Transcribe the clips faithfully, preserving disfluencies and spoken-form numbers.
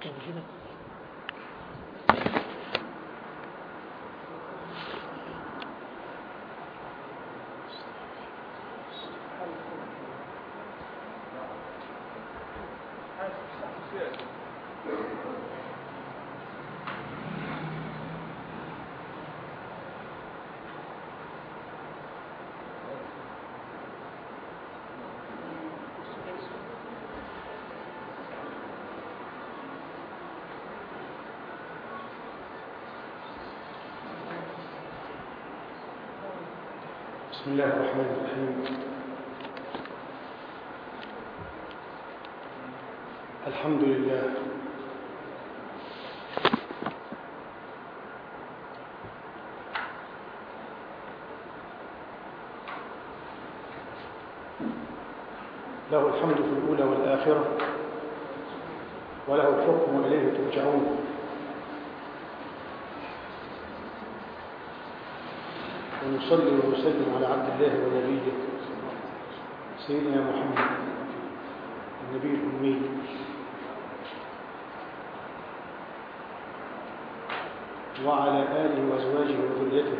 بسم الله الرحمن الرحيم. الحمد لله له الحمد في الأولى والآخرة وله الحكم وإليه ترجعون. ونصلي ونسلم على عبد الله ونبيه سيدنا محمد النبي الأمي وعلى آله وأزواجه وذريته.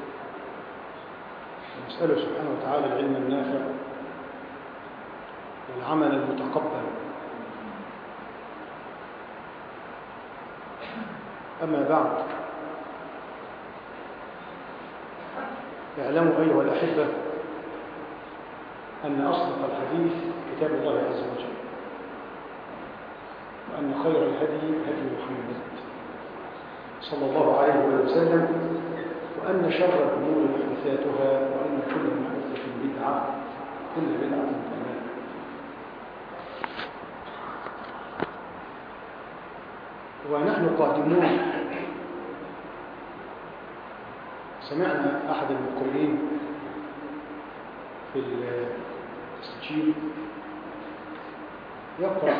ونسأله سبحانه وتعالى العلم النافع والعمل المتقبل. أما بعد، اعلموا أيها الأحبة أن أصدق الحديث كتاب الله عز وجل، وأن خير الهدي هدي محمد صلى الله عليه وسلم، وأن شر الأمور محدثاتها، وأن كل محدثة بدعة، كل بدعة ضلالة. ونحن قادمون سمعنا أحد المقرئين في التسجيل يقرأ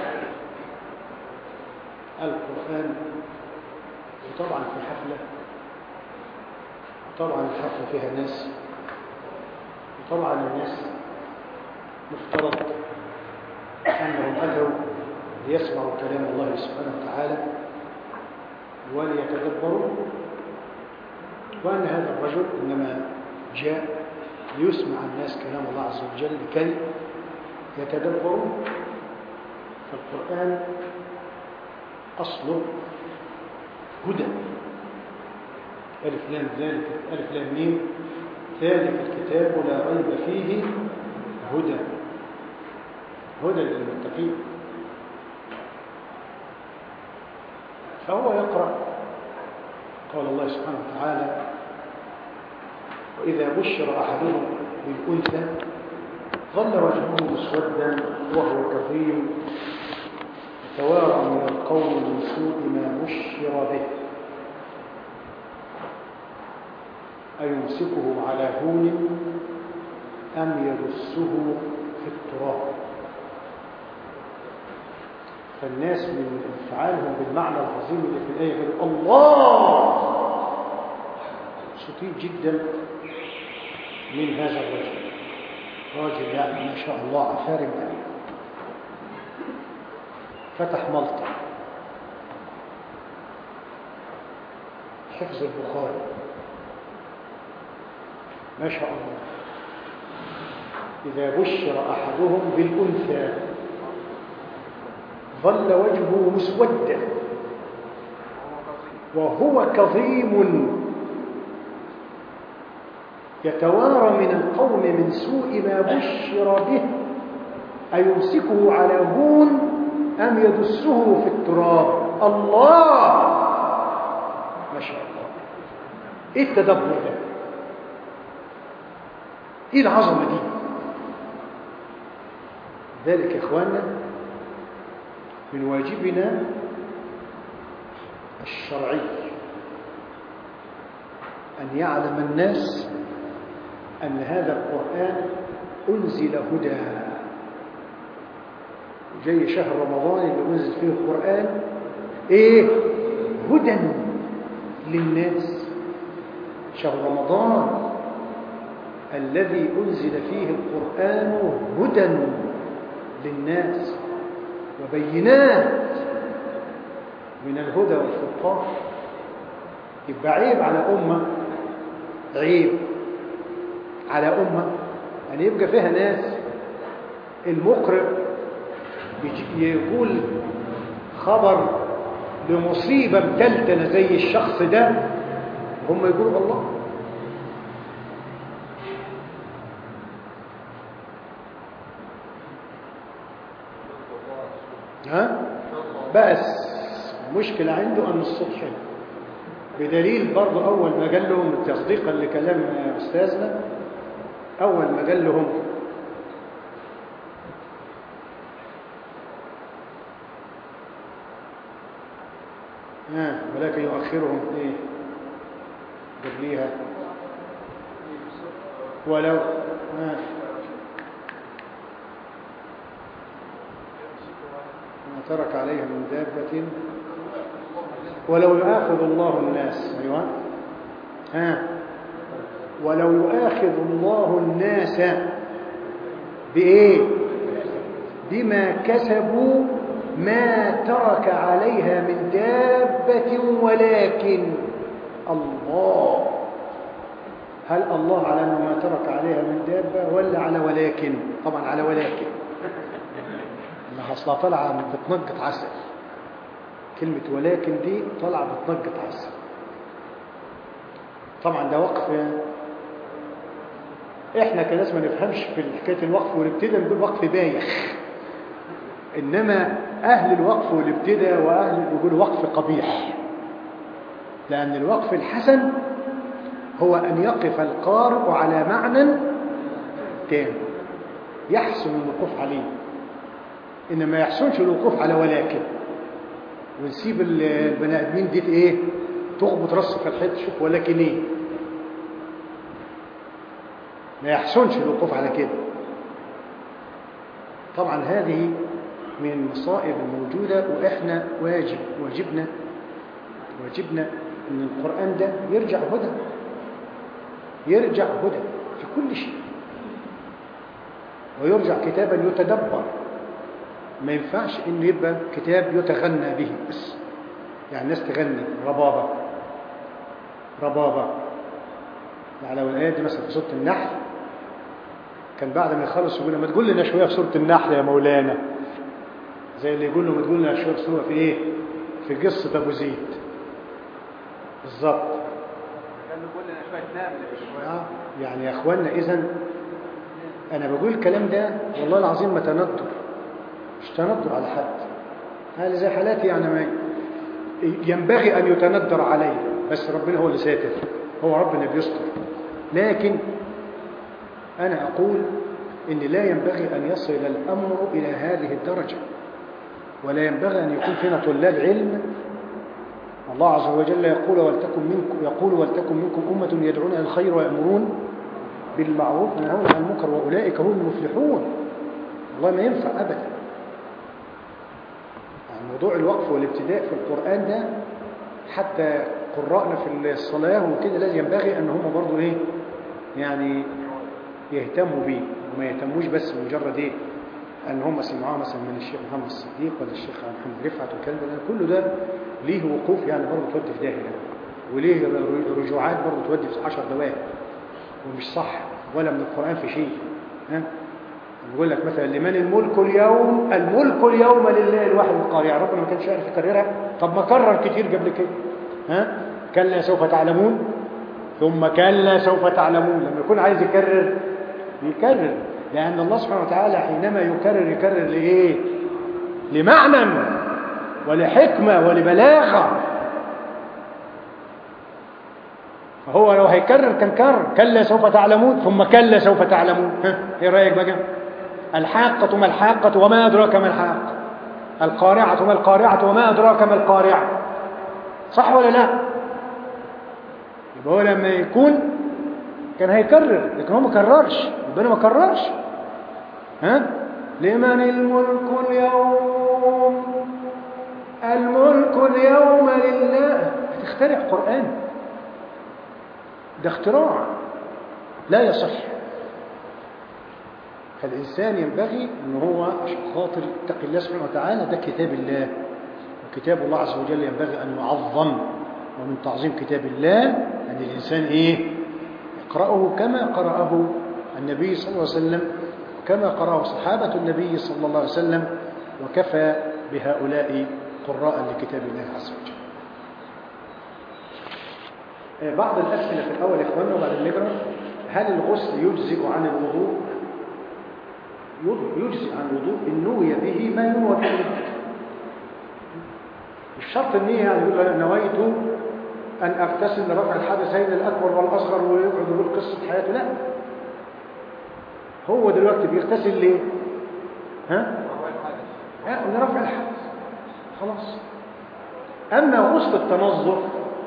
القرآن، وطبعا في حفلة، وطبعا الحفلة فيها ناس، وطبعا الناس مفترض أنهم أتوا ليسمعوا كلام الله سبحانه وتعالى وليتدبروا، وأن هذا الرجل إنما جاء ليسمع الناس كلام الله عز وجل لكي يتدبروا. فالقرآن أصله هدى، ألف لام ذلك ألف لام ميم ذلك الكتاب لا ريب فيه هدى، هدى للمتقين. فهو يقرأ قال الله سبحانه وتعالى: وإذا بشر أحدهم بالأنثى ظل وجهه مسودا وهو كظيم يتوارى من القوم من سوء ما بشر به أيمسكه على هون أم يدسه في التراب. فالناس من انفعالهم بالمعنى العظيم اللي في الآية يقول الله مبسوطين جدا من هذا الرجل، راجل يعني ما شاء الله عفارم عليه، فتح ملطة حفظ البخاري ما شاء الله. إذا بشر أحدهم بالأنثى ظل وجهه مسودا وهو كظيم يتوارى من القوم من سوء ما بشر به أيمسكه على هون أم يدسه في التراب. الله ما شاء الله، إيه التدبر ده؟ إيه العظمة دي؟ ذلك يا إخواننا من واجبنا الشرعي أن يعلم الناس أن هذا القرآن أنزل هدى. وجاي شهر رمضان اللي أنزل فيه القرآن إيه؟ هدى للناس. شهر رمضان الذي أنزل فيه القرآن هدى للناس وبينات من الهدى والفرقان. يبقى عيب على أمة، عيب على أمة أن يبقى فيها ناس المقرئ يقول خبر لمصيبة متلتلة زي الشخص ده هم يقولوا الله. ها بس المشكلة عنده أن الصوت حلو، بدليل برضه أول ما قال لهم تصديقا لكلام أستاذنا، أول ما قال لهم ها ولكن يؤخرهم إيه قبليها ولو ها ما ترك عليها من دابة ولو يؤاخذ الله الناس. أيوة ها ولو يؤاخذ الله الناس بإيه بما كسبوا ما ترك عليها من دابة ولكن الله. هل الله على أنه ما ترك عليها من دابة ولا على ولكن؟ طبعا على ولكن، انها اصلا طالعه بتنقط عسل. كلمه ولكن دي طالعه بتنقط عسل. طبعا ده وقف احنا كناس ما نفهمش في حكايه الوقف والابتداء، نقول وقف بايخ، انما اهل الوقف والابتداء واهل يقولوا وقف قبيح، لان الوقف الحسن هو ان يقف القارئ على معنى تام يحسن الوقوف عليه، إنما ما يحسنش الوقوف على ولكن، ونسيب البني آدمين دي إيه تخبط راسه في الحيط تشوف ولكن إيه، ما يحسنش الوقوف على كده. طبعا هذه من المصائب الموجودة، وإحنا واجب واجبنا واجبنا إن القرآن ده يرجع هدى، يرجع هدى في كل شيء، ويرجع كتابا يتدبر. ما ينفعش انه يبقى كتاب يتغنى به بس، يعني الناس تغني ربابه ربابه. يعني لو الايه دي مثلا في سوره النحل كان بعد ما يخلص يقول ما تقول لنا شويه في سوره النحل يا مولانا، زي اللي يقول له ما تقول لنا شويه في في ايه في قصه ابو زيد بالظبط. كان يقول لنا شويه نمل آه يعني يا اخوانا، اذا انا بقول الكلام ده والله العظيم ما تندر، مش تندر على حد، هذا زي حالاتي يعني ما ينبغي أن يتندر عليه، بس ربنا هو اللي ساتر، هو ربنا بيستر. لكن أنا أقول إن لا ينبغي أن يصل الأمر إلى هذه الدرجة، ولا ينبغي أن يكون فينا طلاب علم. الله عز وجل يقول ولتكن منكم يقول ولتكن منكم أمة يدعون إلى الخير ويأمرون بالمعروف وينهون عن المنكر وأولئك هم المفلحون. والله ما ينفع أبدا. موضوع الوقف والابتداء في القرآن ده حتى قراءنا في الصلاة وكده لازم ينبغي أن هم برضو إيه يعني يهتموا بيه، وما يهتموش بس مجرد إيه أن هم سمعوها مثلا من الشيخ محمد الصديق ولا الشيخ محمد رفعت والكلام ده، كله ده ليه وقوف يعني برضو تودي في داهية، وليه رجوعات برضو تودي في عشر دوائر، ومش صح ولا من القرآن في شيء. ها يقول لك مثلا لمن الملك اليوم، الملك اليوم لله الواحد القهار، يعني ربنا ما كانش عارف يكررها، طب ما كرر كتير قبل كده. ها كلا سوف تعلمون ثم كلا سوف تعلمون، لما يكون عايز يكرر يكرر، لأن الله سبحانه وتعالى حينما يكرر يكرر لإيه؟ لمعنى ولحكمة ولبلاغة. فهو لو هيكرر كان كرر كلا سوف تعلمون ثم كلا سوف تعلمون. ها ايه رأيك بقى؟ الحاقة ما الحاقة وما أدراك ما الحاقة، القارعة ما القارعة وما أدراك ما القارعة، صح ولا لا؟ يبقى هو لما يكون كان هيكرر، لكن هو ما كررش، ربنا ما كررش. ها لمن الملك اليوم، الملك اليوم لله. هتخترع قرآن؟ ده اختراع لا يصح. فالإنسان ينبغي أنه هو عشان خاطر يتقي الله سبحانه وتعالى، ده كتاب الله وكتاب الله عز وجل ينبغي أن يعظم، ومن تعظيم كتاب الله أن الإنسان إيه؟ يقرأه كما قرأه النبي صلى الله عليه وسلم، كما قرأه صحابة النبي صلى الله عليه وسلم، وكفى بهؤلاء قراء لكتاب الله عز وجل. بعض الأسئلة في الأول يا إخواننا وبعد نقرأ. هل الغسل يجزئ عن الوضوء؟ يجزئ عن الوضوء إن نوي به ما ينوى به. الشرط النية يعني يقول أنا نويت أن أغتسل لرفع الحدثين الأكبر والأصغر ويقعد يقول قصة حياته، لا. هو دلوقتي بيغتسل ليه؟ ها؟ ها؟ لرفع الحدث خلاص. أما غسل التنظف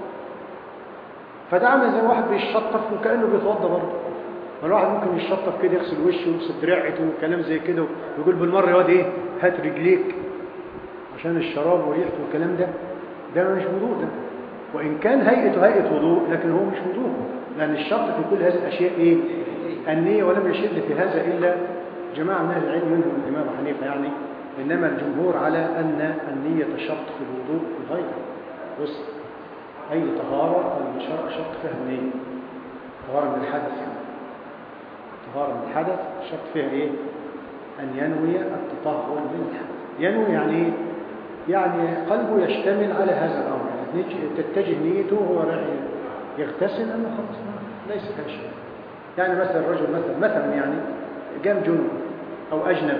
فده عامل زي واحد بيشطف وكأنه بيتوضى برضه. الواحد ممكن يشطف كده يغسل وشه ويغسل دراعته وكلام زي كده ويقول بالمره يا واد ايه هات رجليك عشان الشراب وريحته والكلام ده. ده مش وضوء ده، وان كان هيئته هيئه وضوء لكن هو مش وضوء، لان الشرط في كل هذه الاشياء ايه؟ النيه. ولم يشد في هذا الا جماعه من اهل العلم منهم الامام ابو حنيفه يعني، انما الجمهور على ان النيه شرط في الوضوء بغيره. بص اي طهاره شرط فيها النيه. طهاره من الحدث يعني، طهارة من الحدث شرط فيها ايه؟ ان ينوي التطهر من الحدث. ينوي يعني ايه؟ يعني قلبه يشتمل على هذا الامر، يعني تتجه نيته وهو رايح يغتسل انه خلاص ليس فيها شيء. يعني مثلا الرجل مثلا مثلا يعني جام جنب او اجنب،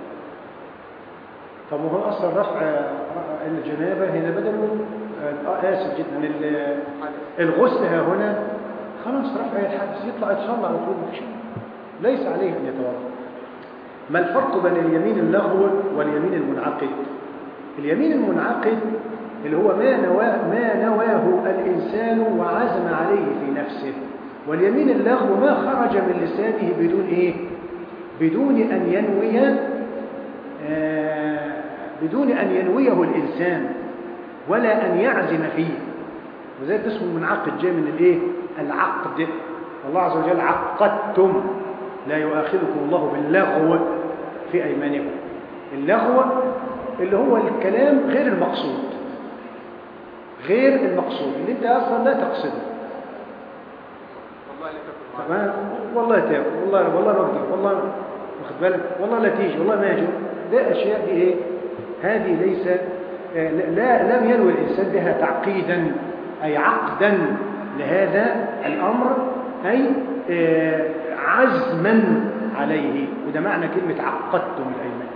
طب وهو اصلا رفع الجنابه هنا بدل آه اسف جدا الغسل ها هنا خلاص رفع الحدث، يطلع يتصلى على طول مفيش ليس عليه أن يتوضا. ما الفرق بين اليمين اللغو واليمين المنعقد؟ اليمين المنعقد اللي هو ما نواه, ما نواه الإنسان وعزم عليه في نفسه، واليمين اللغو ما خرج من لسانه بدون إيه؟ بدون أن ينوي آه بدون أن ينويه الإنسان ولا أن يعزم فيه، وذلك اسمه منعقد جاي من الإيه؟ العقد. الله عز وجل عقدتم لا يؤاخذكم الله باللغو في أيمانكم. اللغو اللي هو الكلام غير المقصود، غير المقصود اللي انت اصلا لا تقصده. والله لا تاكل، والله تاكل، والله والله ما اقدر، والله واخد بالك، والله لا تيجي، والله ما اجي. ده اشياء دي ايه؟ هذه ليس لا لم ينوي الانسان بها تعقيدا اي عقدا لهذا الامر، اي عزما عليه. وده معنى كلمة عقدتم الأيمان.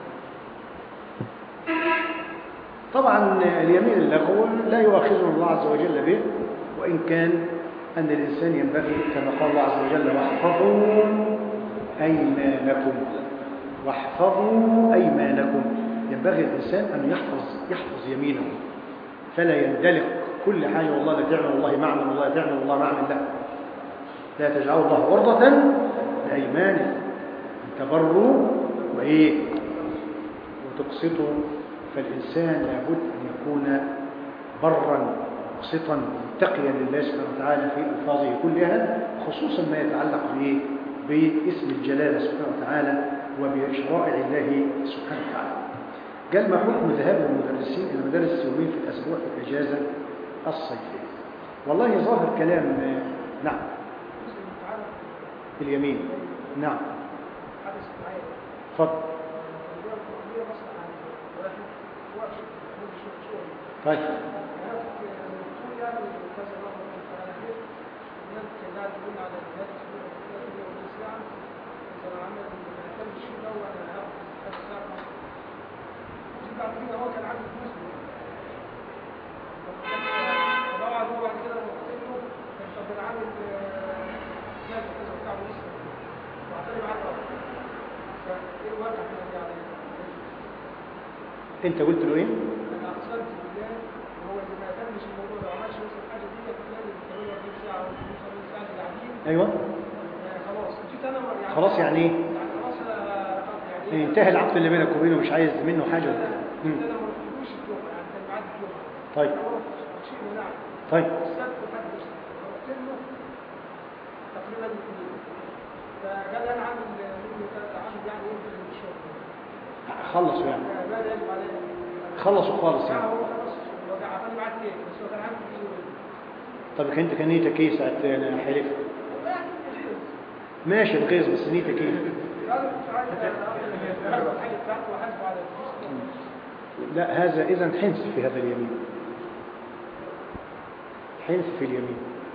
طبعا اليمين اللغو لا يؤاخذنا الله عز وجل به، وإن كان أن الإنسان ينبغي كما قال الله عز وجل واحفظوا أيمانكم، واحفظوا أيمانكم. ينبغي الإنسان أن يحفظ يحفظ يمينه، فلا يندلق كل حاجة والله لا تعمل والله معمل والله تعمل والله معمل، لا لا تجعلوا الله عرضة لأيمانكم أن تبروا وإيه وتقسطوا. فالإنسان لابد أن يكون برا مقسطا متقيا لله سبحانه وتعالى في ألفاظه كلها، خصوصا ما يتعلق بإيه باسم الجلالة سبحانه وتعالى وبشرائع الله سبحانه وتعالى. قال ما حكم ذهاب المدرسين إلى المدارس اليومين في الأسبوع في الإجازة الصيفية؟ والله ظاهر كلام نعم اليمين نعم فضل. طيب انت قلت له ايه؟ انا اقسمت بالله هو اللي ما يهتمش الموضوع ده وعملش نفس الحاجه دي في خلال ثمانية وعشرين ساعه او خمسة وعشرين ساعه اللي قاعدين. ايوه خلاص جيت انا يعني خلاص يعني ايه؟ يعني خلاص يعني انتهى العقد اللي بينك وبينه مش عايز منه حاجه. انا ما رحتلوش الجمعه يعني كان ميعاد الجمعه. طيب شيء منع. طيب السبت لحد رحت له تقريبا الاثنين، فقال انا عامل منه عامل يعني يمكن الشغل خلص يعني ما يجب عليه خلصوا خالص لا يعني. هو خلاص هو كان عطاني معاه كيك بس هو كان عامل كيلو. طب انت كان نيتك ايه ساعة حلف؟ والله يعني غيظ. ماشي الغيظ، بس نيتك ايه؟ لا انا مش عايز اخد الحاجه بتاعته واحاسبه على الفلوس. لا، هذا إذن حنث في هذا اليمين، حنث في اليمين.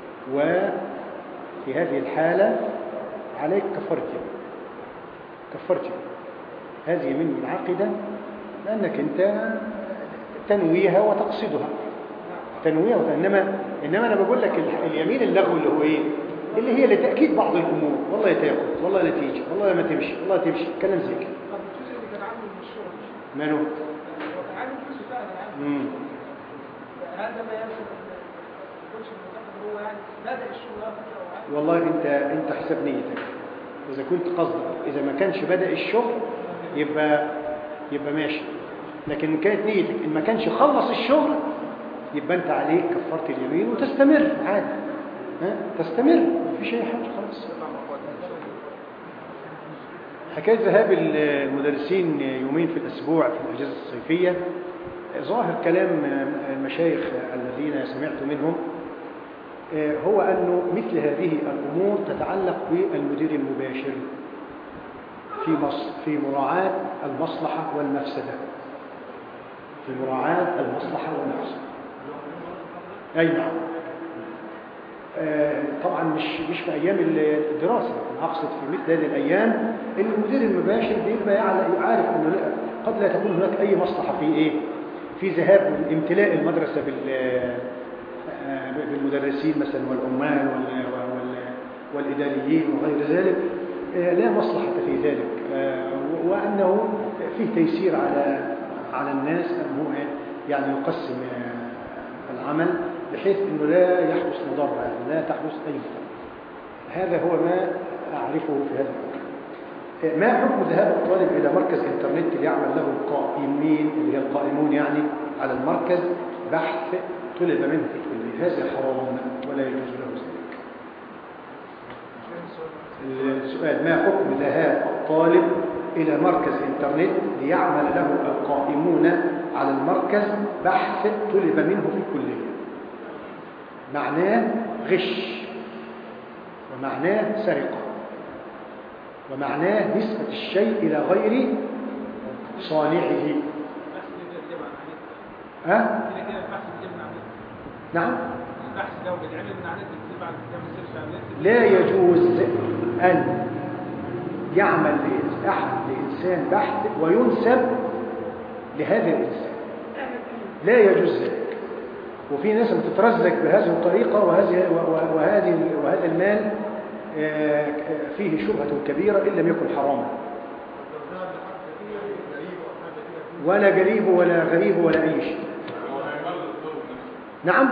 وفي هذه الحالة عليك كفرتي كفرتي هذه يمين منعقدة، لأنك أنت تنويها وتقصدها تنويها وت... إنما إنما أنا بقول لك اليمين اللغو اللي هو إيه؟ اللي هي لتأكيد بعض الأمور، والله يتاخد، والله لا تيجي، والله ما تمشي، والله تمشي، كلام زي كده. طب الجزء اللي كان عامله من الشغل ماله؟ هو كان عامل فلوس فعلا عامل. امم هذا ما يصل ما يكونش المعتقد هو يعني بدأ الشغل على فكره او عامل. والله أنت أنت حسب نيتك. إذا كنت قصدك إذا ما كانش بدأ الشغل يبقى يبقى ماشي، لكن إن كانت نيتك إن ما كانش خلص الشغل يبقى أنت عليك كفارة اليمين وتستمر عادي. ها؟ تستمر مفيش أي حاجة خلاص. حكاية ذهاب المدرسين يومين في الأسبوع في الأجازة الصيفية، ظاهر كلام المشايخ الذين سمعت منهم هو أنه مثل هذه الأمور تتعلق بالمدير المباشر في مصر في مراعاة المصلحة والمفسدة في مراعاة المصلحة والمفسدة. أي نعم. آه طبعا مش مش في أيام الدراسة، أنا أقصد في مثل هذه الأيام المدير المباشر بيبقى يعرف أنه قد لا تكون هناك أي مصلحة في إيه في ذهاب امتلاء المدرسة بال بالمدرسين مثلا والعمال والإداريين وغير ذلك، لا مصلحة في ذلك، وأنه فيه تيسير على على الناس أن هو يعني يقسم العمل بحيث أنه لا يحدث مضرة، لا تحدث أي مضرة. هذا هو ما أعرفه في هذا المكان. ما حكم ذهاب الطالب إلى مركز إنترنت ليعمل له القائمين اللي هي القائمون يعني على المركز بحث طلب منه في الكلية؟ هذا حرام ولا يجوز له ذلك. السؤال: ما حكم ذهاب الطالب إلى مركز إنترنت ليعمل له القائمون على المركز بحث طلب منه في الكلية؟ معناه غش، ومعناه سرقة، ومعناه نسبة الشيء إلى غير صانعه. ها؟ نعم. لا يجوز أن يعمل أحد لإنسان بحث وينسب لهذا الإنسان، لا يجوز ذلك. وفي ناس بتترزق بهذه الطريقة، وهذه وهذه وهذا المال فيه شبهة كبيرة إن لم يكن حراما، ولا قريب ولا غريب ولا أي شيء. نعم.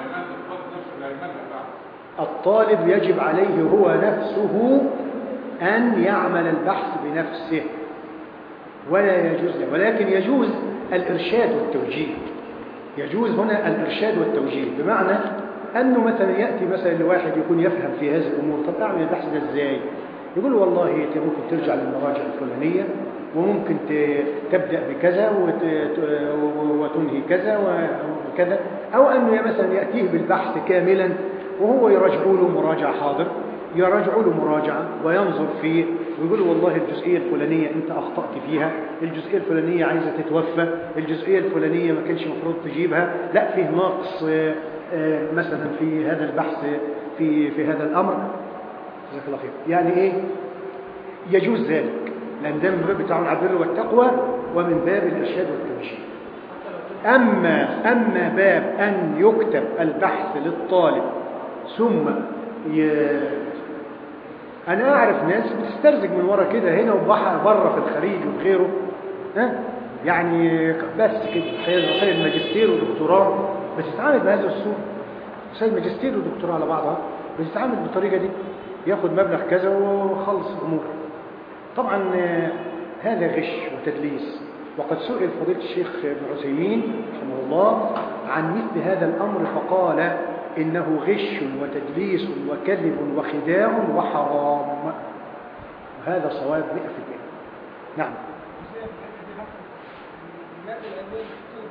الطالب يجب عليه هو نفسه أن يعمل البحث بنفسه ولا يجوز له، ولكن يجوز الإرشاد والتوجيه. يجوز هنا الإرشاد والتوجيه، بمعنى أنه مثلا يأتي مثلا لواحد يكون يفهم في هذه الأمور، طب أعمل البحث ده إزاي؟ يقول والله أنت ممكن ترجع للمراجع الفلانية، وممكن تبدأ بكذا وتنهي كذا وكذا، أو أنه مثلا يأتيه بالبحث كاملا وهو يراجع له مراجعة حاضر، يراجع له مراجعة وينظر فيه ويقول والله الجزئية الفلانية أنت أخطأت فيها، الجزئية الفلانية عايزة تتوفى، الجزئية الفلانية ما كانش مفروض تجيبها، لا فيه ناقص مثلا في هذا البحث في في هذا الأمر. جزاك الله خير. يعني إيه؟ يجوز ذلك، لأن ده من باب التعاون على البر والتقوى ومن باب الإرشاد والتوجيه. أما أما باب أن يكتب البحث للطالب ثم ي... أنا أعرف ناس بتسترزق من ورا كده هنا وبره في الخليج وغيره، ها يعني بس كده رسائل الماجستير والدكتوراه بتتعامل بهذا الصورة، رسائل الماجستير والدكتوراه على بعضها بتتعامل بالطريقة دي، ياخد مبلغ كذا وخلص الأمور. طبعا هذا غش وتدليس، وقد سئل فضيلة الشيخ ابن عثيمين رحمه الله عن مثل هذا الأمر فقال إنه غش وتدليس وكذب وخداع وحرام، وهذا صواب مئة في المئة. نعم.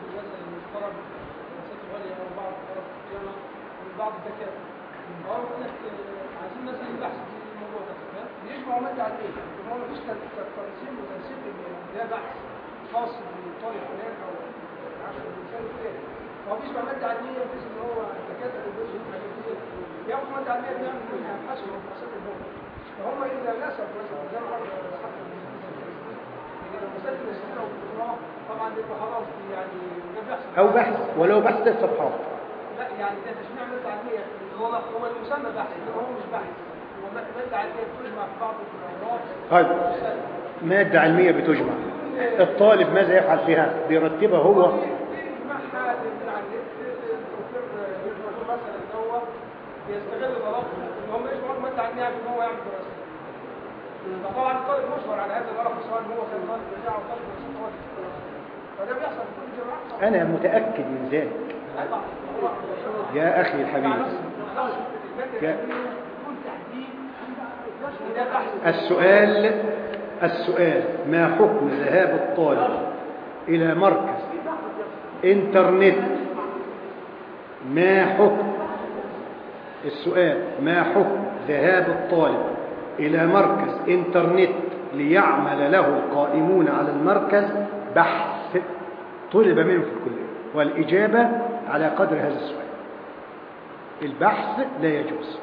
مثلا المشترك الدراسات العليا او بعض طرف الجامعه من بعض الدكاتره. فهو بيقول لك عايزين مثلا بحث في الموضوع ده بيجمعوا ماده على ايه؟ هو مفيش تنسيق وتنسيق ده بحث خاص بالطالب فلان او عشان الانسان الفلاني. هو بيجمع ماده علميه بحيث ان هو الدكاتره اللي بيدرسوا الحاجات دي بياخدوا ماده علميه بيعملوا منها ابحاث ومبحثات البحث. فهم اذا نسبوا مثلا زي ما قلنا حتى مسألة الاستثناء والإقرار طبعا بيبقى خلاص يعني ده بيحصل أو بحث ولو بحث ثلاث صفحات. لا يعني ده تشميع مادة علمية هو هو المسمى بحث إنما هو مش بحث هو مادة علمية بتجمع في بعض الأوراق. طيب مادة علمية بتجمع الطالب ماذا يفعل فيها؟ بيرتبها هو بيجمعها من على النت الدكتور يقول مثلا إن هو بيستغل ضربه إن هم يجمعوا مادة علمية عشان هو يعمل دراسة. فطبعا الطالب مشهور على هذا الغرض سواء هو كان طالب رجاع او طالب مسافات فده بيحصل في كل الجامعات. أنا متأكد من ذلك يا أخي الحبيب. يا السؤال السؤال ما حكم ذهاب الطالب إلى مركز إنترنت؟ ما حكم السؤال ما حكم ذهاب الطالب إلى مركز إنترنت ليعمل له القائمون على المركز بحث طلب منه في الكلية؟ والإجابة على قدر هذا السؤال. البحث لا يجوز.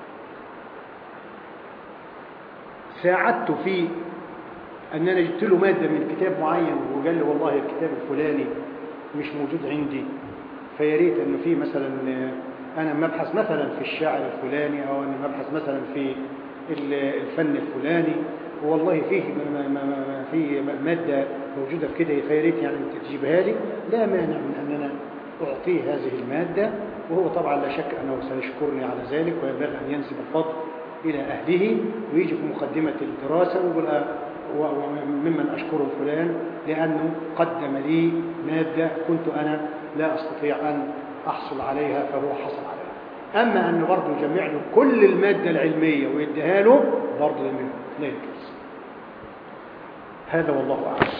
ساعدت في أن أنا جبت له مادة من كتاب معين وقال لي والله الكتاب الفلاني مش موجود عندي، فياريت أنه في مثلا أنا مبحث مثلا في الشاعر الفلاني أو أنا مبحث مثلا في الفن الفلاني والله فيه في مادة موجودة في كده فياريت يعني تجيبها لي، لا مانع من أن أنا أعطيه هذه المادة، وهو طبعا لا شك أنه سيشكرني على ذلك وينبغي أن ينسب الفضل إلى أهله ويجي في مقدمة الدراسة ويقول وممن أشكره فلان لأنه قدم لي مادة كنت أنا لا أستطيع أن أحصل عليها فهو حصل عليها. أما أنه برضه يجمع له كل المادة العلمية ويديها له برضه لا يجوز. هذا والله أعلم.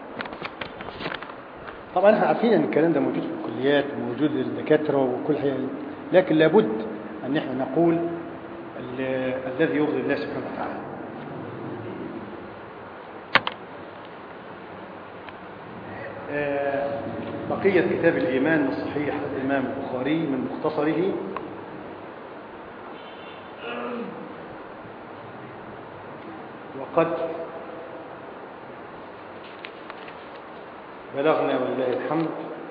طبعا احنا عارفين أن الكلام ده موجود في الكليات وموجود للدكاترة وكل حاجة، لكن لابد أن احنا نقول الذي يرضي الله سبحانه وتعالى. بقية كتاب الإيمان الصحيح الإمام البخاري من مختصره. وقد بلغنا ولله الحمد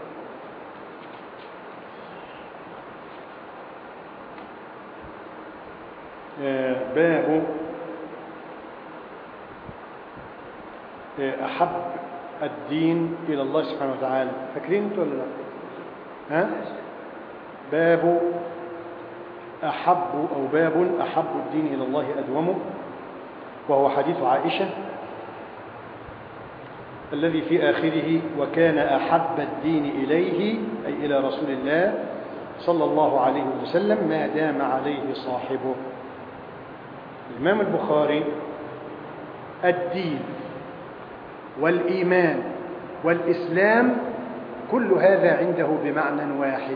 باب أحب الدين إلى الله سبحانه وتعالى. فاكرين انتوا ولا لا؟ ها؟ باب أحب أو باب أحب الدين إلى الله أدومه، وهو حديث عائشة الذي في آخره وكان أحب الدين إليه أي إلى رسول الله صلى الله عليه وسلم ما دام عليه صاحبه. الإمام البخاري الدين والإيمان والإسلام كل هذا عنده بمعنى واحد،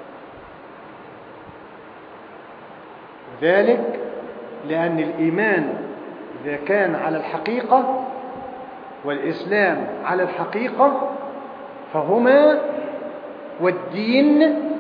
ذلك لأن الإيمان إذا كان على الحقيقة والإسلام على الحقيقة فهما والدين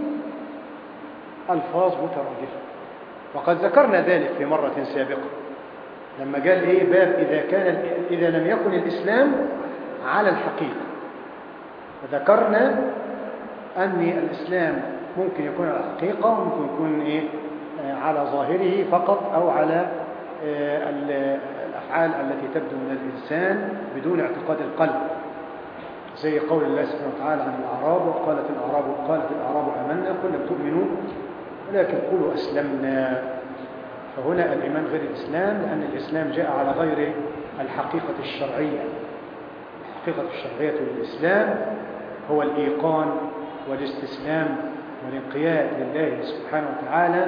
ألفاظ مترادفة، وقد ذكرنا ذلك في مرة سابقة لما قال إيه باب إذا كان إذا لم يكن الإسلام على الحقيقة، فذكرنا أن الإسلام ممكن يكون على الحقيقة وممكن يكون إيه على ظاهره فقط أو على الأفعال التي تبدو من الإنسان بدون اعتقاد القلب، زي قول الله سبحانه وتعالى عن الأعراب وقالت الأعراب قالت الأعراب آمنا قل لم تؤمنوا ولكن قولوا أسلمنا. فهنا الإيمان غير الإسلام لأن الإسلام جاء على غير الحقيقة الشرعية. الحقيقة الشرعية للإسلام هو الإيقان والاستسلام والانقياد لله سبحانه وتعالى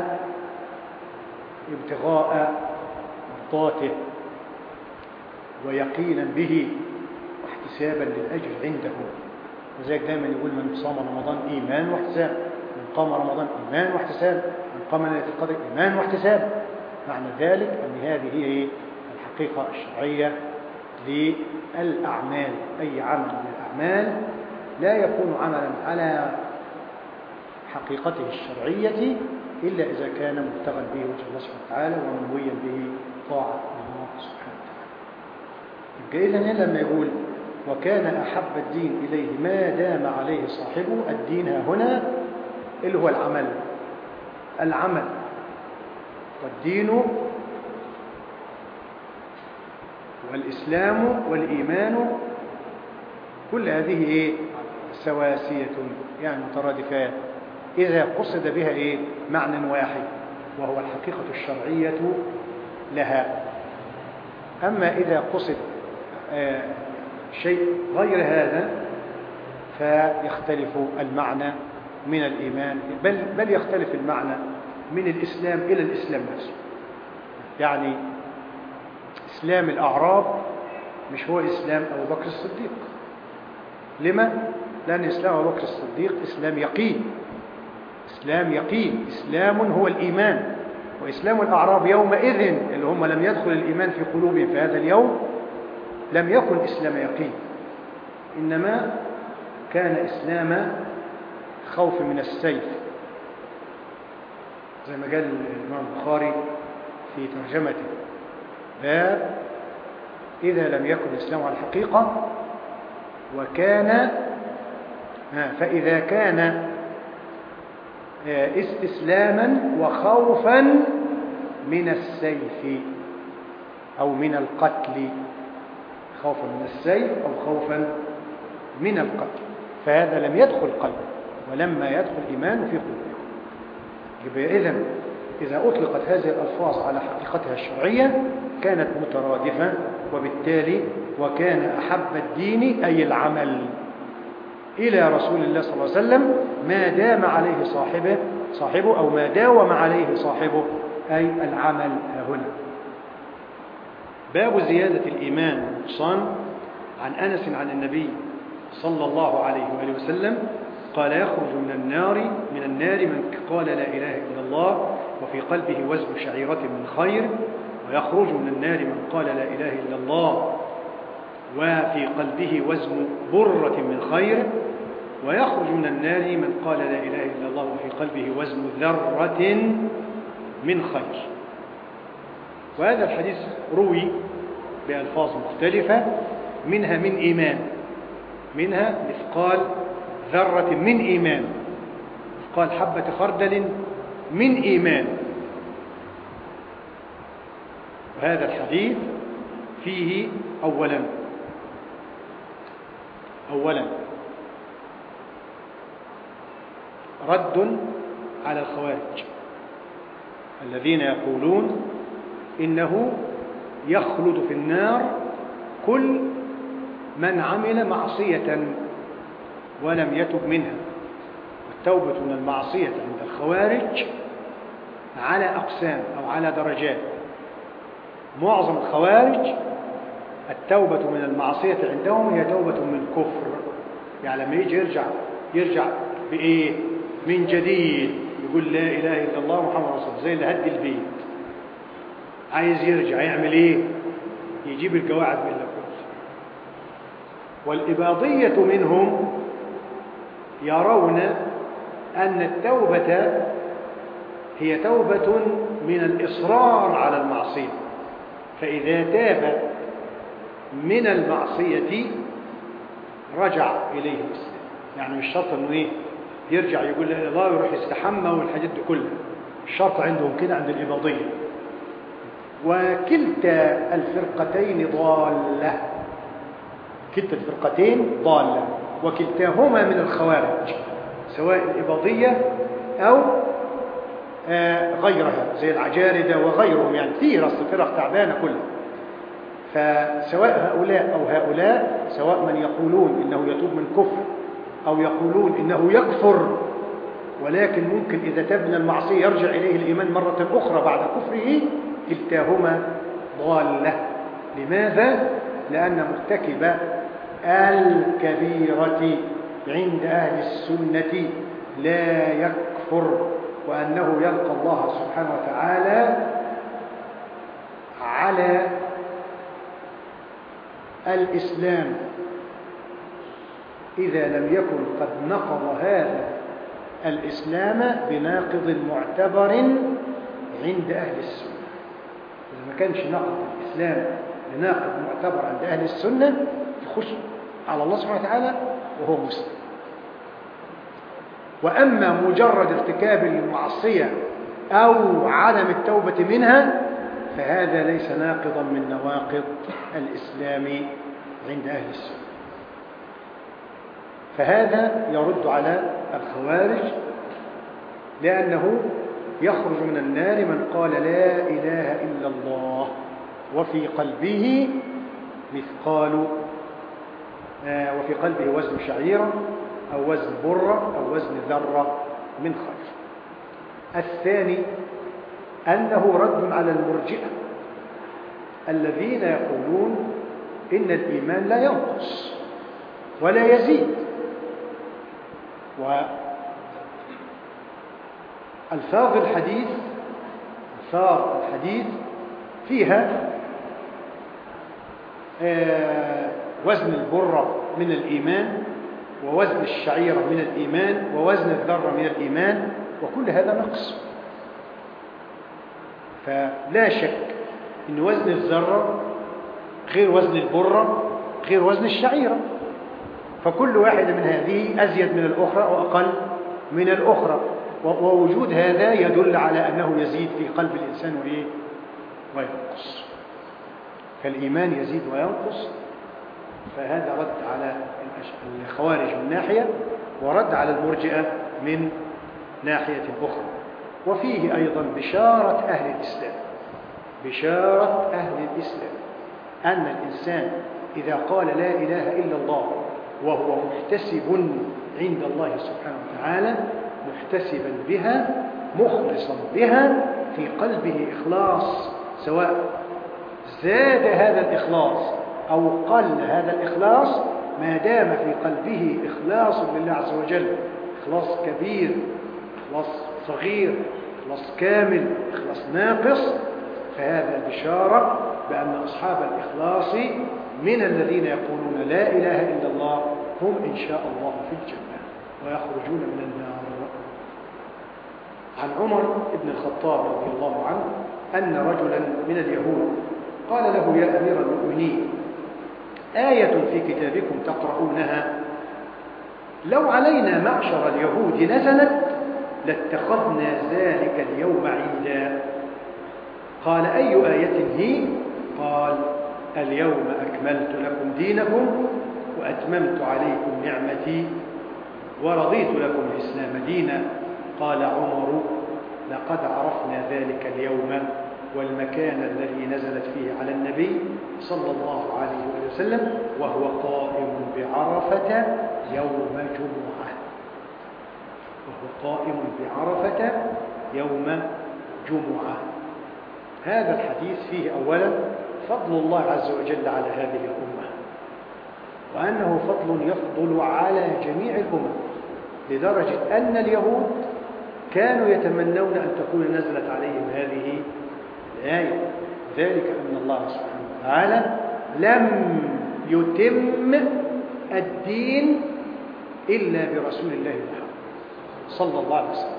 ابتغاء مرضاته ويقينا به واحتسابا للأجر عنده. وذلك دايما يقول من صام رمضان إيمان واحتساب، من قام رمضان إيمان واحتساب، من قام ليلة القدر إيمان واحتساب. معنى ذلك أن هذه هي الحقيقة الشرعية للأعمال. أي عمل من الأعمال لا يكون عملا على حقيقته الشرعية إلا إذا كان مبتغى به وجه الله سبحانه وتعالى ومنويا به طاعة الله سبحانه وتعالى. يبقى إذن لما يقول وكان أحب الدين إليه ما دام عليه صاحبه، الدين هنا اللي هو العمل العمل والدين والإسلام والإيمان كل هذه إيه؟ سواسية يعني مترادفات إذا قصد بها إيه؟ معنى واحد وهو الحقيقة الشرعية لها. أما إذا قصد آه شيء غير هذا فيختلف المعنى من الإيمان، بل, بل يختلف المعنى من الإسلام إلى الإسلام نفسه. يعني إسلام الأعراب مش هو إسلام أبو بكر الصديق. لما؟ لأن إسلام أبو بكر الصديق إسلام يقين، إسلام يقين، إسلام هو الإيمان. وإسلام الأعراب يومئذ اللي هم لم يدخل الإيمان في قلوبهم في هذا اليوم لم يكن إسلام يقين، إنما كان إسلام خوف من السيف، زي ما قال الإمام البخاري في ترجمته باب إذا لم يكن الإسلام على الحقيقة وكان فإذا كان استسلاما وخوفا من السيف أو من القتل، خوفا من السيف أو خوفا من القتل، فهذا لم يدخل قلبه ولما يدخل إيمان في قلوبه. يبقى إذن إذا أطلقت هذه الألفاظ على حقيقتها الشرعية كانت مترادفة، وبالتالي وكان أحب الدين أي العمل إلى رسول الله صلى الله عليه وسلم ما دام عليه صاحبه صاحبه أو ما داوم عليه صاحبه أي العمل هنا. باب زيادة الإيمان والنقصان. عن أنس عن النبي صلى الله عليه وآله وسلم قال يخرج من النار من النار من قال لا إله إلا الله وفي قلبه وزن شعيرة من خير، ويخرج من النار من قال لا إله إلا الله وفي قلبه وزن برة من خير، ويخرج من النار من قال لا إله إلا الله وفي قلبه وزن ذرة من خير. وهذا الحديث روي بألفاظ مختلفة، منها من إيمان، منها مثقال ذرة من إيمان، مثقال حبة خردل من إيمان. وهذا الحديث فيه أولا أولا رد على الخوارج الذين يقولون إنه يخلد في النار كل من عمل معصية ولم يتب منها. والتوبة من المعصية عند الخوارج على أقسام أو على درجات. معظم الخوارج التوبة من المعصية عندهم هي توبة من كفر، يعني لما يجي يرجع يرجع بإيه؟ من جديد، يقول لا إله إلا الله محمد رسول الله، زي اللي هدي البيت عايز يرجع يعمل إيه؟ يجيب القواعد من الأول. والإباضية منهم يرون أن التوبة هي توبة من الإصرار على المعصية، فإذا تاب من المعصية رجع إليه الإسلام. يعني مش شرط أنه إيه؟ يرجع يقول لا إله إلا الله ويروح يستحمى والحاجات دي كلها. الشرط عندهم كده عند الإباضية. وكلتا الفرقتين ضالة، كلتا الفرقتين ضالة، وكلتاهما من الخوارج سواء الإباضية أو آه غيرها زي العجاردة وغيرهم، يعني كثير أصل الفرق تعبانة كلها. فسواء هؤلاء أو هؤلاء، سواء من يقولون إنه يتوب من كفر أو يقولون إنه يكفر ولكن ممكن إذا تاب من المعصية يرجع إليه الإيمان مرة أخرى بعد كفره، كلتاهما ضالة. لماذا؟ لأن مرتكب الكبيرة عند أهل السنة لا يكفر، وأنه يلقى الله سبحانه وتعالى على الإسلام إذا لم يكن قد نقض هذا الإسلام بناقض معتبر عند أهل السنة. إذا ما كانش نقض الإسلام بناقض معتبر عند أهل السنة يخش على الله سبحانه وتعالى وهو مسلم. وأما مجرد ارتكاب المعصية أو عدم التوبة منها فهذا ليس ناقضا من نواقض الإسلام عند أهل السنة. فهذا يرد على الخوارج، لأنه يخرج من النار من قال لا إله إلا الله وفي قلبه مثقال آه وفي قلبه وزن شعيرة أو وزن برة أو وزن ذرة من خير. الثاني أنه رد على المرجئة الذين يقولون إن الإيمان لا ينقص ولا يزيد، وألفاظ الحديث ألفاظ الحديث فيها آه وزن البرة من الإيمان، ووزن الشعيرة من الإيمان، ووزن الذرة من الإيمان، وكل هذا نقص. فلا شك أن وزن الذرة غير وزن البرة غير وزن الشعيرة، فكل واحدة من هذه أزيد من الأخرى وأقل من الأخرى، ووجود هذا يدل على أنه يزيد في قلب الإنسان وإيه؟ وينقص. فالإيمان يزيد وينقص. فهذا رد على الخوارج من ناحية، ورد على المرجئة من ناحية أخرى. وفيه أيضا بشارة أهل الإسلام بشارة أهل الإسلام أن الإنسان إذا قال لا إله إلا الله وهو محتسب عند الله سبحانه وتعالى، محتسبا بها مخلصا بها في قلبه إخلاص، سواء زاد هذا الإخلاص أو قل هذا الإخلاص، ما دام في قلبه إخلاص لله عز وجل، إخلاص كبير، إخلاص صغير، إخلاص كامل، إخلاص ناقص، فهذا بشارة بأن أصحاب الإخلاص من الذين يقولون لا إله إلا الله هم إن شاء الله في الجنة ويخرجون من النار. عن عمر بن الخطاب رضي الله عنه أن رجلا من اليهود قال له يا أمير المؤمنين آية في كتابكم تقرؤونها لو علينا معشر اليهود نزلت لاتخذنا ذلك اليوم عيدا. قال أي آية هي؟ قال اليوم أكملت لكم دينكم وأتممت عليكم نعمتي ورضيت لكم الإسلام دينا. قال عمر لقد عرفنا ذلك اليوم والمكان الذي نزلت فيه على النبي صلى الله عليه وسلم وهو قائم بعرفة يوم جمعة وهو قائم بعرفة يوم جمعة. هذا الحديث فيه أولا فضل الله عز وجل على هذه الأمة، وأنه فضل يفضل على جميع الأمم، لدرجة أن اليهود كانوا يتمنون أن تكون نزلت عليهم هذه الآية، ذلك أن الله سبحانه وتعالى لم يتم الدين إلا برسول الله محمد صلى الله عليه وسلم.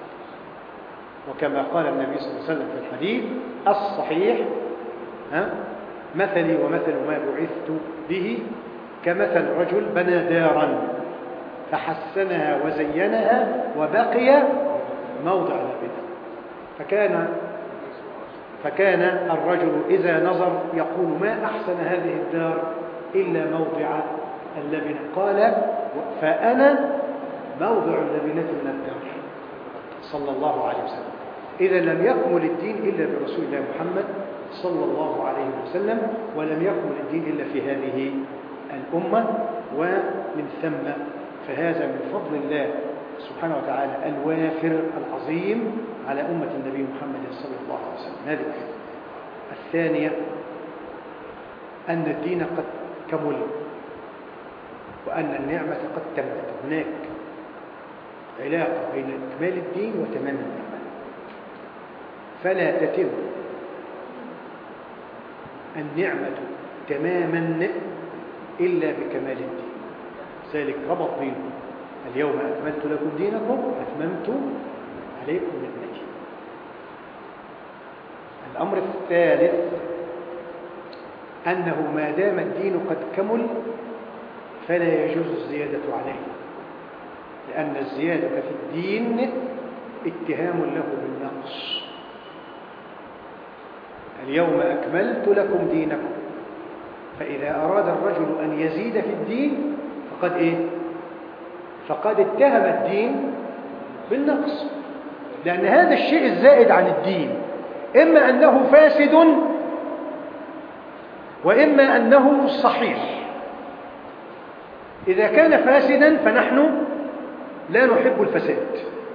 وكما قال النبي صلى الله عليه وسلم في الحديث الصحيح ها مثلي ومثل ما بعثت به كمثل رجل بنى دارا فحسنها وزينها وبقي موضع لبنه، فكان فكان الرجل إذا نظر يقول ما أحسن هذه الدار إلا موضع اللبنة، قال فأنا موضع اللبنة من الدار صلى الله عليه وسلم. إذا لم يكمل الدين إلا برسول الله محمد صلى الله عليه وسلم، ولم يكمل الدين إلا في هذه الأمة، ومن ثم فهذا من فضل الله سبحانه وتعالى الوافر العظيم على أمة النبي محمد صلى الله عليه وسلم. هذه الثانية أن الدين قد كمل وأن النعمة قد تمت. هناك علاقة بين إكمال الدين وتمام النعمة، فلا تتم النعمة تماما إلا بكمال الدين. ذلك ربط بينهم: اليوم أكملت لكم دينكم وأتممت عليكم نعمتي. الأمر الثالث أنه ما دام الدين قد كمل فلا يجوز الزيادة عليه، لأن الزيادة في الدين اتهام له بالنقص. اليوم أكملت لكم دينكم، فإذا أراد الرجل أن يزيد في الدين فقد إيه؟ فقد اتهم الدين بالنقص، لأن هذا الشيء الزائد عن الدين إما أنه فاسد وإما أنه صحيح. إذا كان فاسدا فنحن لا نحب الفساد،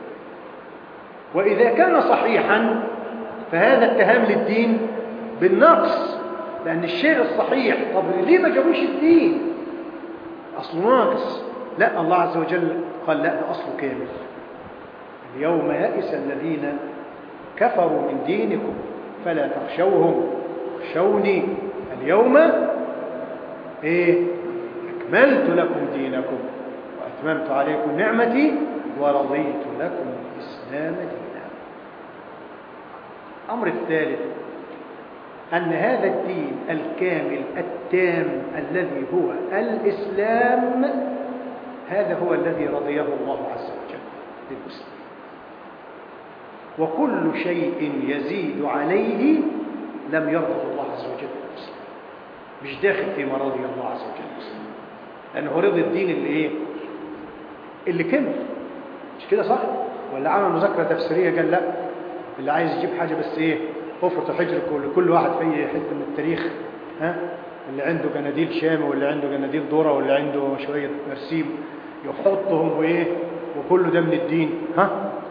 وإذا كان صحيحا فهذا اتهام للدين بالنقص، لأن الشيء الصحيح طب ليه ما جابوش الدين؟ أصله ناقص. لا، الله عز وجل قال لا، ده أصله كامل. اليوم يئس الذين كفروا من دينكم فلا تخشوهم واخشوني اليوم إيه؟ أكملت لكم دينكم وأتممت عليكم نعمتي ورضيت لكم الإسلام دينا. الأمر الثالث أن هذا الدين الكامل التام الذي هو الإسلام، هذا هو الذي رضيه الله عز وجل للمسلمين، وكل شيء يزيد عليه لم يرضه الله عز وجل للمسلمين، مش داخل فيما رضي الله عز وجل للمسلمين، لأنه رضي الدين اللي إيه؟ اللي كمل. مش كده صح؟ ولا عمل مذاكرة تفسيرية قال لا، اللي عايز يجيب حاجة بس إيه؟ حفرة حجر كل واحد في أي حتة من التاريخ، ها؟ اللي عنده جناديل شامي واللي عنده جناديل ذرة واللي عنده شوية مرسيم يحطهم وإيه؟ وكله ده من الدين، ها؟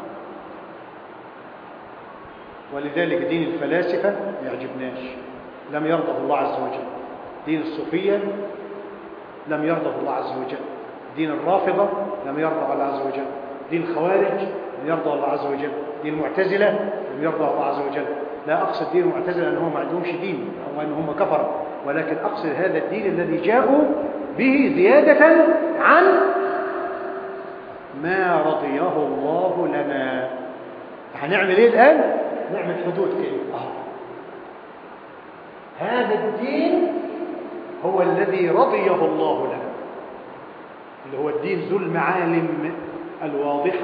ولذلك دين الفلاسفة ما يعجبناش، لم يرضه الله عز وجل. دين الصوفية لم يرضه الله عز وجل. دين الرافضة لم يرضه الله عز وجل. دين الخوارج لم يرضه الله عز وجل. دين المعتزلة لم يرضه الله عز وجل. لا أقصد دين المعتزلة أنهم ما عندهمش دين أو أنهم كفروا، ولكن أقصد هذا الدين الذي جاءوا به زيادة عن ما رضيه الله لنا. هنعمل إيه الآن؟ نعمل حدود كده. آه. هذا الدين هو الذي رضيه الله لنا، اللي هو الدين ذو المعالم الواضحة،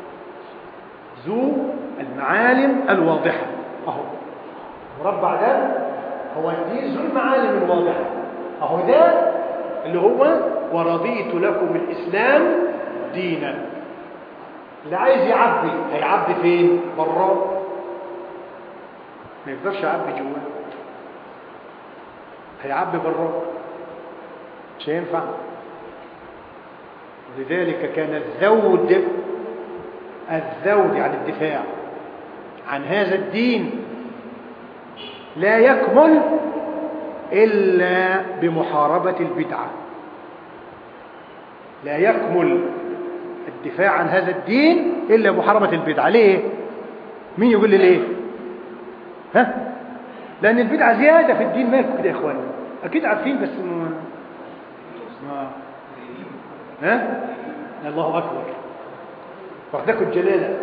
ذو المعالم الواضحة. أهو مربع ده هو الدين ذو المعالم الواضحة. أهو ده اللي هو ورضيت لكم الإسلام دينا. اللي عايز يعبي هيعبي فين؟ براه، ما يقدرش يعبي جواه، هيعبي براه، مش هينفع. ولذلك كان الذود الذود يعني الدفاع عن هذا الدين لا يكمل إلا بمحاربة البدعة. لا يكمل الدفاع عن هذا الدين إلا بمحاربة البدعة. ليه؟ مين يقول لي ليه؟ ها؟ لأن البدعة زيادة في الدين. مالكم كده يا إخواني؟ أكيد عارفين بس ما ما ها؟ الله أكبر، واخدكم الجلالة.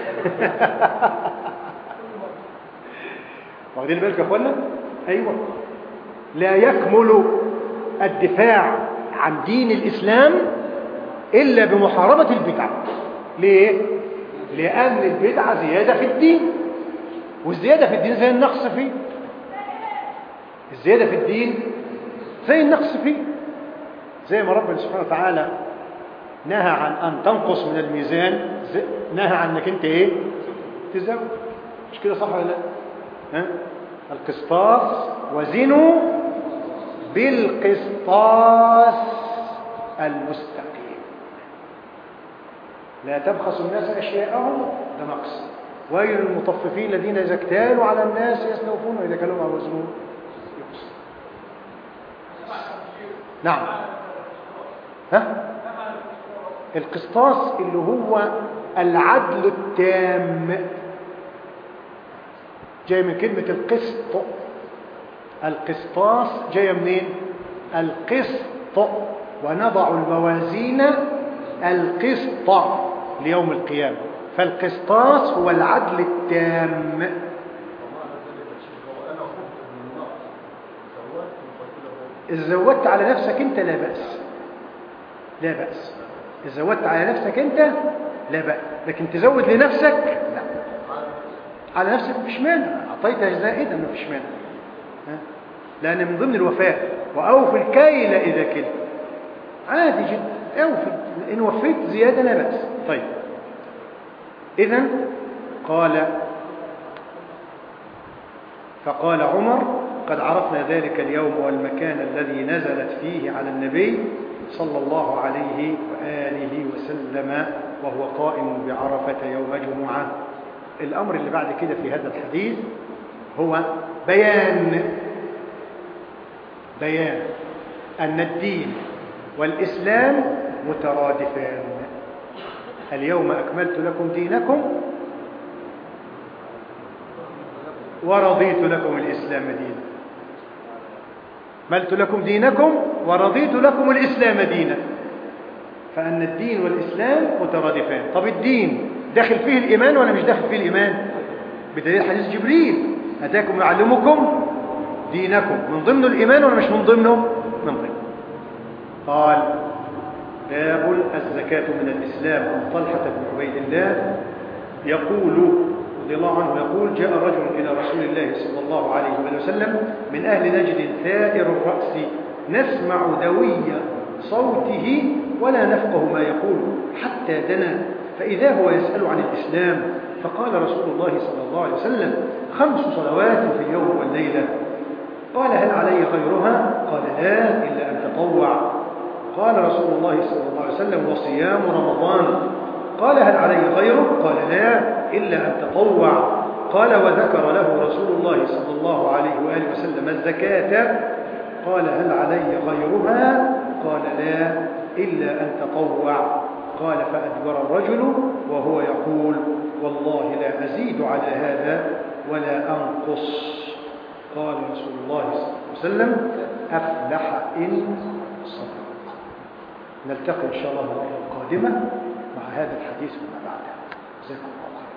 واخدين بالك يا إخوانا؟ أيوة. لا يكمل الدفاع عن دين الإسلام إلا بمحاربة البدعة. ليه؟ لأن البدعة زيادة في الدين، والزيادة في الدين زي النقص فيه. الزيادة في الدين زي النقص فيه، زي ما ربنا سبحانه وتعالى نهى عن أن تنقص من الميزان، نهى عن أنك أنت إيه؟ تزود. مش كده صح ولا لا؟ ها؟ القسطاس وزنوا بالقسطاس المستقيم. لا تبخسوا الناس أشياءهم، ده نقص. ويل للمطففين الذين إذا اكتالوا على الناس يستوفون وإذا كانوا على وزنهم يقص. نعم. ها؟ القسطاس اللي هو العدل التام، جاي من كلمة القسط. القسطاس جاي منين؟ القسط، ونضع الموازين القسط ليوم القيامة. فالقسطاس هو العدل التام. إذا زودت على نفسك أنت لا بأس، لا بأس. إذا زودت على نفسك أنت لا بأس، لكن تزود لنفسك لا. على نفسك مفيش مانع، أعطيتها زائدا مفيش مانع، لأن من ضمن الوفاء وأوفي الكيل إذا كلت، عادي جدا أوفي، إن وفيت زيادة لا بأس. طيب إذن قال فقال عمر: قد عرفنا ذلك اليوم والمكان الذي نزلت فيه على النبي صلى الله عليه وآله وسلم وهو قائم بعرفة يوم جمعة. الأمر اللي بعد كده في هذا الحديث هو بيان بيان أن الدين والإسلام مترادفان. اليوم أكملت لكم دينكم ورضيت لكم الإسلام دينا. أكملت لكم دينكم ورضيت لكم الإسلام دينا. فأن الدين والإسلام مترادفان. طب الدين داخل فيه الإيمان ولا مش داخل فيه الإيمان؟ بدليل حديث جبريل: أتاكم يعلمكم دينكم. من ضمن الإيمان ولا مش من ضمنه؟ من ضمنه. قال: باب الزكاة من الإسلام. عن طلحة بن عبيد الله يقول رضي الله عنه يقول: جاء رجل إلى رسول الله صلى الله عليه وسلم من أهل نجد ثائر الرأس، نسمع دوي صوته ولا نفقه ما يقول، حتى دنا فإذا هو يسأل عن الإسلام. فقال رسول الله صلى الله عليه وسلم: خمس صلوات في اليوم والليلة. قال: هل علي غيرها؟ قال: لا، إلا أن تطوع. قال رسول الله صلى الله عليه وسلم: وصيام رمضان. قال: هل علي غيره؟ قال: لا، إلا أن تطوع. قال: وذكر له رسول الله صلى الله عليه وآله وسلم الزكاة. قال: هل علي غيرها؟ قال: لا، إلا أن تطوع. قال: فأدبر الرجل وهو يقول: والله لا أزيد على هذا ولا أنقص. قال رسول الله صلى الله عليه وسلم: أفلح إن صدق. نلتقي إن شاء الله المرة القادمة مع هذا الحديث وما بعده. جزاكم الله خيرا.